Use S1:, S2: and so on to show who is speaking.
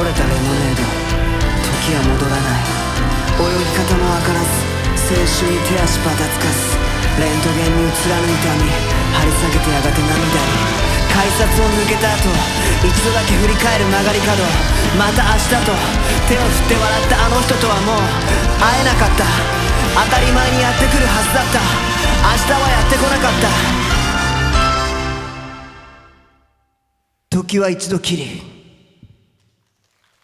S1: れたレモネード、時は戻らない。泳ぎ方もわからず、青春に手足ばたつかす。レントゲンに映らぬ痛み、張り下げてやがて涙に。改札を抜けた後、一度だけ振り返る曲がり角。また明日と手を振って笑ったあの人とはもう会えなかった。当たり前にやってくるはずだった。明日はやってこなかった。時は一度きり。